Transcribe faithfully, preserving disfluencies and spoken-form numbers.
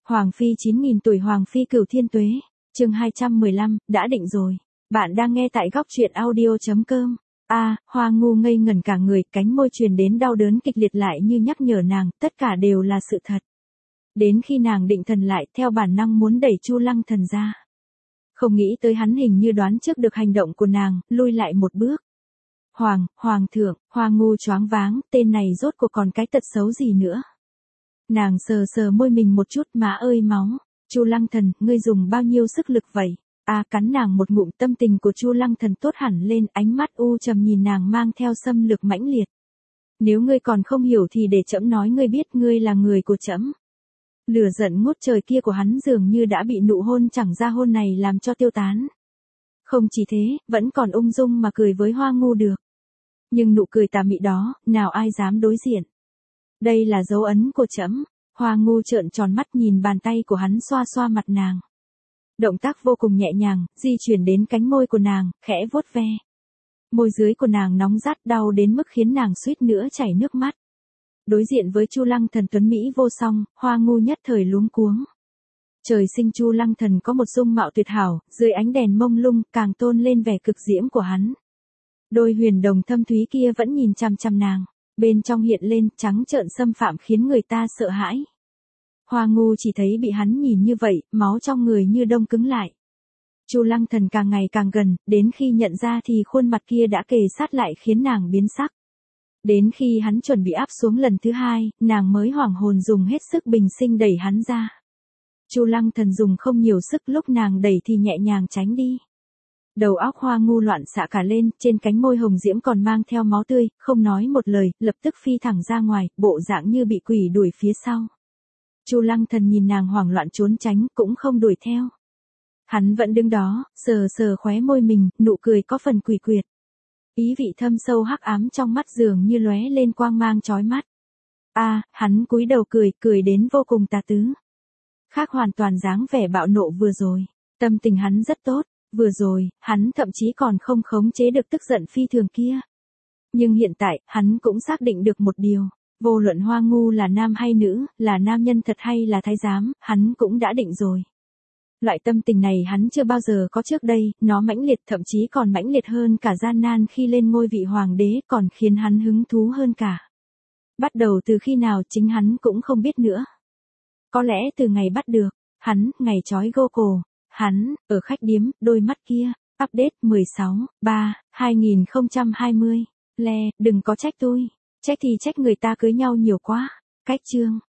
Hoàng phi chín nghìn tuổi Hoàng phi cửu thiên tuế, chương hai trăm mười lăm, đã định rồi. Bạn đang nghe tại góc truyện audio chấm com. A, à, Hoa Ngu ngây ngẩn cả người, cánh môi truyền đến đau đớn kịch liệt lại như nhắc nhở nàng, tất cả đều là sự thật. Đến khi nàng định thần lại, theo bản năng muốn đẩy Chu Lăng Thần ra. Không nghĩ tới hắn hình như đoán trước được hành động của nàng, lui lại một bước. Hoàng, Hoàng thượng, Hoa Ngu choáng váng, tên này rốt cuộc còn cái tật xấu gì nữa. Nàng sờ sờ môi mình một chút, má ơi máu. Chu Lăng Thần, ngươi dùng bao nhiêu sức lực vậy? A, à, cắn nàng một ngụm. Tâm tình của Chu Lăng Thần tốt hẳn lên, ánh mắt u trầm nhìn nàng mang theo xâm lược mãnh liệt. Nếu ngươi còn không hiểu thì để trẫm nói ngươi biết, ngươi là người của trẫm. Lửa giận ngút trời kia của hắn dường như đã bị nụ hôn chẳng ra hôn này làm cho tiêu tán. Không chỉ thế, vẫn còn ung dung mà cười với Hoa Ngu được. Nhưng nụ cười tà mị đó, nào ai dám đối diện. Đây là dấu ấn của trẫm. Hoa Ngu trợn tròn mắt nhìn bàn tay của hắn xoa xoa mặt nàng. Động tác vô cùng nhẹ nhàng, di chuyển đến cánh môi của nàng, khẽ vuốt ve. Môi dưới của nàng nóng rát đau đến mức khiến nàng suýt nữa chảy nước mắt. Đối diện với Chu Lăng Thần tuấn mỹ vô song, Hoa Ngu nhất thời luống cuống. Trời sinh Chu Lăng Thần có một dung mạo tuyệt hảo, dưới ánh đèn mông lung càng tôn lên vẻ cực diễm của hắn. Đôi huyền đồng thâm thúy kia vẫn nhìn chằm chằm nàng. Bên trong hiện lên trắng trợn xâm phạm khiến người ta sợ hãi. Hoa Ngu chỉ thấy bị hắn nhìn như vậy, máu trong người như đông cứng lại. Chu Lăng Thần càng ngày càng gần, đến khi nhận ra thì khuôn mặt kia đã kề sát lại khiến nàng biến sắc. Đến khi hắn chuẩn bị áp xuống lần thứ hai, nàng mới hoảng hồn dùng hết sức bình sinh đẩy hắn ra. Chu Lăng Thần dùng không nhiều sức, lúc nàng đẩy thì nhẹ nhàng tránh đi. Đầu óc Hoa Ngu loạn xạ cả lên, trên cánh môi hồng diễm còn mang theo máu tươi, không nói một lời, lập tức phi thẳng ra ngoài, bộ dạng như bị quỷ đuổi phía sau. Chu Lăng Thần nhìn nàng hoảng loạn trốn tránh, cũng không đuổi theo. Hắn vẫn đứng đó, sờ sờ khóe môi mình, nụ cười có phần quỷ quyệt. Ý vị thâm sâu hắc ám trong mắt dường như lóe lên quang mang chói mắt. A, à, hắn cúi đầu cười, cười đến vô cùng tà tứ. Khác hoàn toàn dáng vẻ bạo nộ vừa rồi. Tâm tình hắn rất tốt. Vừa rồi, hắn thậm chí còn không khống chế được tức giận phi thường kia. Nhưng hiện tại, hắn cũng xác định được một điều. Vô luận Hoa Ngu là nam hay nữ, là nam nhân thật hay là thái giám, hắn cũng đã định rồi. Loại tâm tình này hắn chưa bao giờ có trước đây, nó mãnh liệt, thậm chí còn mãnh liệt hơn cả gian nan khi lên ngôi vị hoàng đế, còn khiến hắn hứng thú hơn cả. Bắt đầu từ khi nào chính hắn cũng không biết nữa. Có lẽ từ ngày bắt được, hắn, ngày trói gô cổ. Hắn, ở khách điếm, đôi mắt kia, update mười sáu, ba, hai nghìn không trăm hai mươi, le, đừng có trách tôi, trách thì trách người ta cưới nhau nhiều quá, cách chương.